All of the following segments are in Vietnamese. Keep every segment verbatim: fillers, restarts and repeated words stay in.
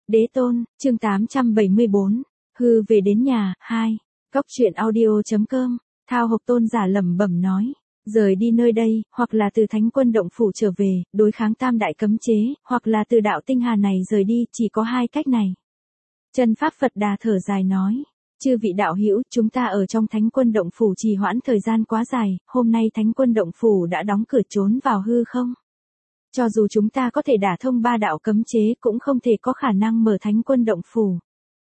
Đế tôn, chương tám trăm bảy mươi bốn, hư về đến nhà, hai, Cóc truyện audio.com, Thao Hộc Tôn giả lẩm bẩm nói, rời đi nơi đây, hoặc là từ Thánh Quân Động Phủ trở về, đối kháng tam đại cấm chế, hoặc là từ đạo tinh hà này rời đi, chỉ có hai cách này. Chân Pháp Phật Đà thở dài nói, chư vị đạo hữu, chúng ta ở trong Thánh Quân Động Phủ trì hoãn thời gian quá dài, hôm nay Thánh Quân Động Phủ đã đóng cửa trốn vào hư không. Cho dù chúng ta có thể đả thông ba đạo cấm chế cũng không thể có khả năng mở Thánh Quân Động Phủ.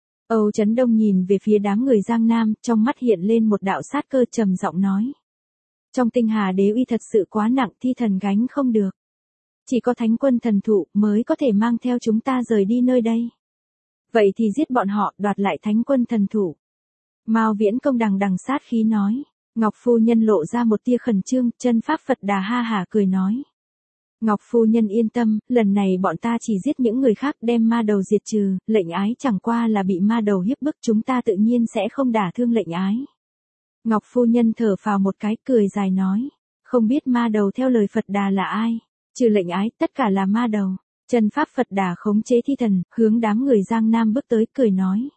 Âu Chấn Đông nhìn về phía đám người Giang Nam, trong mắt hiện lên một đạo sát cơ trầm giọng nói. Trong tinh hà đế uy thật sự quá nặng, thi thần gánh không được. Chỉ có Thánh Quân thần thụ mới có thể mang theo chúng ta rời đi nơi đây. Vậy thì giết bọn họ, đoạt lại Thánh Quân thần thụ. Mao Viễn Công đằng đằng sát khí nói. Ngọc phu nhân lộ ra một tia khẩn trương, Chân Pháp Phật Đà ha hả cười nói. Ngọc phu nhân yên tâm, lần này bọn ta chỉ giết những người khác đem ma đầu diệt trừ, lệnh ái chẳng qua là bị ma đầu hiếp bức, chúng ta tự nhiên sẽ không đả thương lệnh ái. Ngọc phu nhân thở phào một cái, cười dài nói, không biết ma đầu theo lời Phật Đà là ai, trừ lệnh ái, tất cả là ma đầu. Chân Pháp Phật Đà khống chế thi thần, hướng đám người Giang Nam bước tới, cười nói.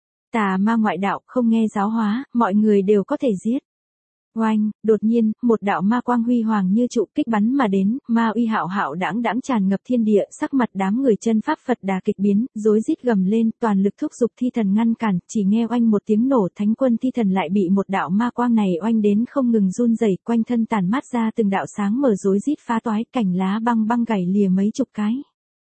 Tà ma ngoại đạo, không nghe giáo hóa, mọi người đều có thể giết. Oanh, đột nhiên, một đạo ma quang huy hoàng như trụ kích bắn mà đến, ma uy hạo hạo đãng đãng tràn ngập thiên địa, sắc mặt đám người Chân Pháp Phật Đà kịch biến, rối rít gầm lên, toàn lực thúc giục thi thần ngăn cản, chỉ nghe oanh một tiếng nổ, Thánh Quân thi thần lại bị một đạo ma quang này oanh đến không ngừng run rẩy, quanh thân tàn mát ra từng đạo sáng mở rối rít phá toái, cảnh lá băng băng gãy lìa mấy chục cái.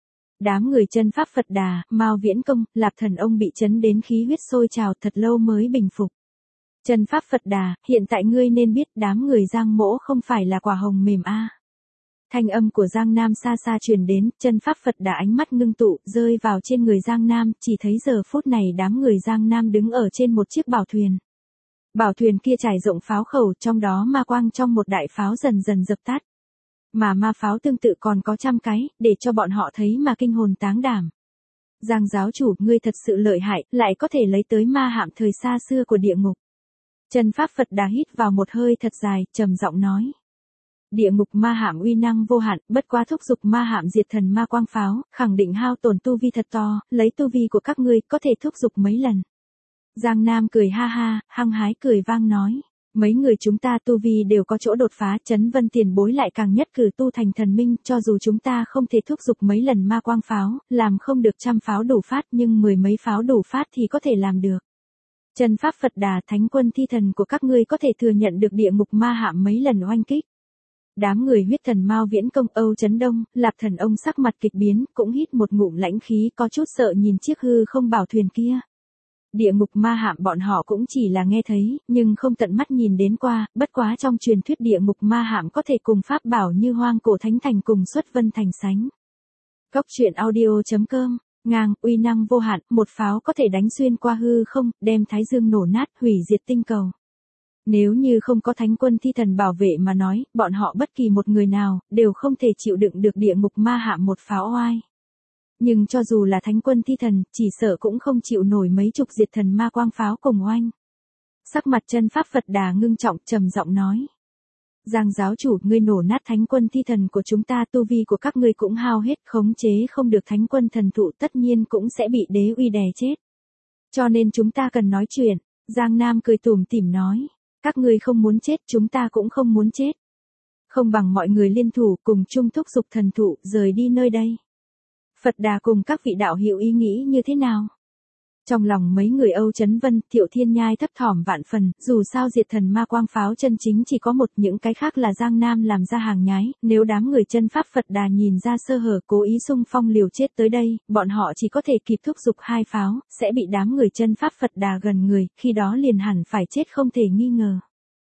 Đám người Chân Pháp Phật Đà, Mao Viễn Công, Lạp Thần Ông bị chấn đến khí huyết sôi trào, thật lâu mới bình phục. Chân Pháp Phật Đà, hiện tại ngươi nên biết đám người Giang Mỗ không phải là quả hồng mềm a. À. Thanh âm của Giang Nam xa xa truyền đến, Chân Pháp Phật Đà ánh mắt ngưng tụ, rơi vào trên người Giang Nam, chỉ thấy giờ phút này đám người Giang Nam đứng ở trên một chiếc bảo thuyền. Bảo thuyền kia trải rộng pháo khẩu, trong đó ma quang trong một đại pháo dần dần dập tắt. Mà ma pháo tương tự còn có trăm cái, để cho bọn họ thấy mà kinh hồn táng đảm. Giang giáo chủ, ngươi thật sự lợi hại, lại có thể lấy tới ma hạm thời xa xưa của địa ngục. Chân Pháp Phật Đà hít vào một hơi thật dài, trầm giọng nói. Địa ngục ma hạm uy năng vô hạn, bất quá thúc giục ma hạm diệt thần ma quang pháo, khẳng định hao tổn tu vi thật to, lấy tu vi của các ngươi có thể thúc giục mấy lần. Giang Nam cười ha ha, hăng hái cười vang nói. Mấy người chúng ta tu vi đều có chỗ đột phá, Chấn Vân tiền bối lại càng nhất cử tu thành thần minh, cho dù chúng ta không thể thúc giục mấy lần ma quang pháo, làm không được trăm pháo đủ phát nhưng mười mấy pháo đủ phát thì có thể làm được. Chân Pháp Phật Đà, Thánh Quân thi thần của các ngươi có thể thừa nhận được địa ngục ma hạm mấy lần oanh kích. Đám người huyết thần Mao Viễn Công, Âu Chấn Đông, Lạp Thần Ông sắc mặt kịch biến, cũng hít một ngụm lãnh khí, có chút sợ nhìn chiếc hư không bảo thuyền kia. Địa ngục ma hạm bọn họ cũng chỉ là nghe thấy, nhưng không tận mắt nhìn đến qua, bất quá trong truyền thuyết địa ngục ma hạm có thể cùng pháp bảo như Hoang Cổ Thánh Thành cùng Xuất Vân Thành sánh. Cóc truyện audio.com, ngang, uy năng vô hạn, một pháo có thể đánh xuyên qua hư không, đem Thái Dương nổ nát, hủy diệt tinh cầu. Nếu như không có Thánh Quân thi thần bảo vệ mà nói, bọn họ bất kỳ một người nào, đều không thể chịu đựng được địa ngục ma hạm một pháo oai. Nhưng cho dù là Thánh Quân thi thần, chỉ sợ cũng không chịu nổi mấy chục diệt thần ma quang pháo cùng oanh. Sắc mặt Chân Pháp Phật Đà ngưng trọng, trầm giọng nói. Giang giáo chủ, ngươi nổ nát Thánh Quân thi thần của chúng ta, tu vi của các ngươi cũng hao hết, khống chế không được Thánh Quân thần thụ, tất nhiên cũng sẽ bị đế uy đè chết. Cho nên chúng ta cần nói chuyện. Giang Nam cười tủm tỉm nói. Các ngươi không muốn chết, chúng ta cũng không muốn chết. Không bằng mọi người liên thủ cùng chung thúc giục thần thụ, rời đi nơi đây. Phật Đà cùng các vị đạo hữu ý nghĩ như thế nào? Trong lòng mấy người Âu Chấn Vân, Thiệu Thiên Nhai thấp thỏm vạn phần, dù sao diệt thần ma quang pháo chân chính chỉ có một, những cái khác là Giang Nam làm ra hàng nhái, nếu đám người Chân Pháp Phật Đà nhìn ra sơ hở cố ý xung phong liều chết tới đây, bọn họ chỉ có thể kịp thúc giục hai pháo, sẽ bị đám người Chân Pháp Phật Đà gần người, khi đó liền hẳn phải chết không thể nghi ngờ.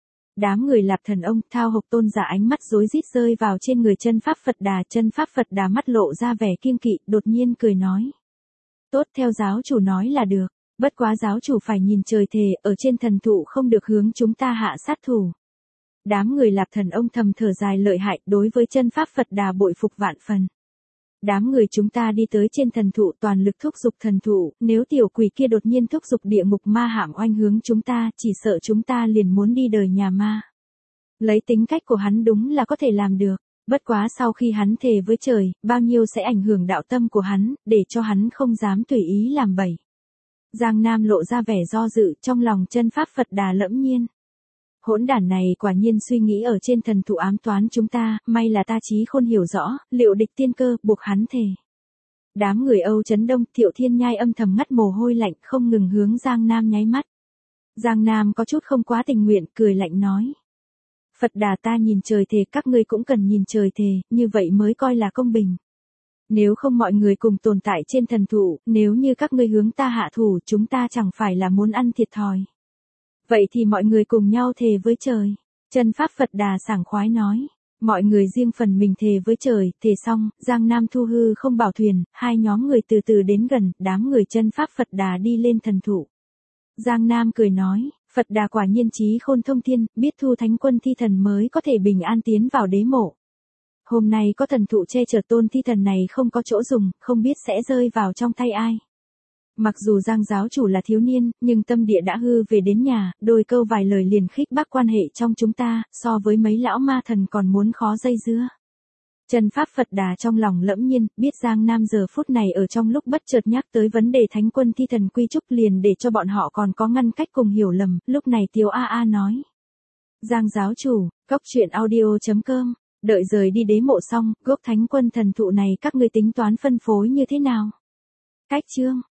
Đám người Lạp Thần Ông, Thao Hộc Tôn giả ánh mắt rối rít rơi vào trên người Chân Pháp Phật Đà, Chân Pháp Phật Đà mắt lộ ra vẻ kiêng kỵ, đột nhiên cười nói. Tốt, theo giáo chủ nói là được, bất quá giáo chủ phải nhìn trời thề, ở trên thần thụ không được hướng chúng ta hạ sát thủ. Đám người Lạp Thần Ông thầm thở dài lợi hại, đối với Chân Pháp Phật Đà bội phục vạn phần. Đám người chúng ta đi tới trên thần thụ toàn lực thúc giục thần thụ, nếu tiểu quỷ kia đột nhiên thúc giục địa ngục ma hạm oanh hướng chúng ta, chỉ sợ chúng ta liền muốn đi đời nhà ma. Lấy tính cách của hắn đúng là có thể làm được. Bất quá sau khi hắn thề với trời, bao nhiêu sẽ ảnh hưởng đạo tâm của hắn, để cho hắn không dám tùy ý làm bậy. Giang Nam lộ ra vẻ do dự, trong lòng chân pháp Phật Đà lẫm nhiên. Hỗn đản này quả nhiên suy nghĩ ở trên thần thụ ám toán chúng ta, may là ta trí khôn hiểu rõ, liệu địch tiên cơ, buộc hắn thề. Đám người Âu chấn đông, Thiệu Thiên Nhai âm thầm ngắt mồ hôi lạnh, không ngừng hướng Giang Nam nháy mắt. Giang Nam có chút không quá tình nguyện, cười lạnh nói. Phật Đà ta nhìn trời thề, các ngươi cũng cần nhìn trời thề, như vậy mới coi là công bình. Nếu không mọi người cùng tồn tại trên thần thụ, nếu như các ngươi hướng ta hạ thủ, chúng ta chẳng phải là muốn ăn thiệt thòi. Vậy thì mọi người cùng nhau thề với trời. Chân pháp Phật Đà sảng khoái nói. Mọi người riêng phần mình thề với trời, thề xong, Giang Nam thu hư không bảo thuyền, hai nhóm người từ từ đến gần, đám người chân pháp Phật Đà đi lên thần thụ. Giang Nam cười nói, Phật Đà quả nhiên trí khôn thông thiên, biết thu thánh quân thi thần mới có thể bình an tiến vào đế mộ. Hôm nay có thần thụ che chở tôn thi thần này không có chỗ dùng, không biết sẽ rơi vào trong tay ai. Mặc dù Giang giáo chủ là thiếu niên, nhưng tâm địa đã hư về đến nhà, đôi câu vài lời liền khích bác quan hệ trong chúng ta, so với mấy lão ma thần còn muốn khó dây dưa. Chân pháp Phật Đà trong lòng lẫm nhiên, biết Giang Nam giờ phút này ở trong lúc bất chợt nhắc tới vấn đề thánh quân thi thần quy trúc liền để cho bọn họ còn có ngăn cách cùng hiểu lầm, lúc này Tiếu A A nói. Giang giáo chủ, cốc truyện audio chấm com, đợi rời đi đế mộ xong, gốc thánh quân thần thụ này các ngươi tính toán phân phối như thế nào? Cách chương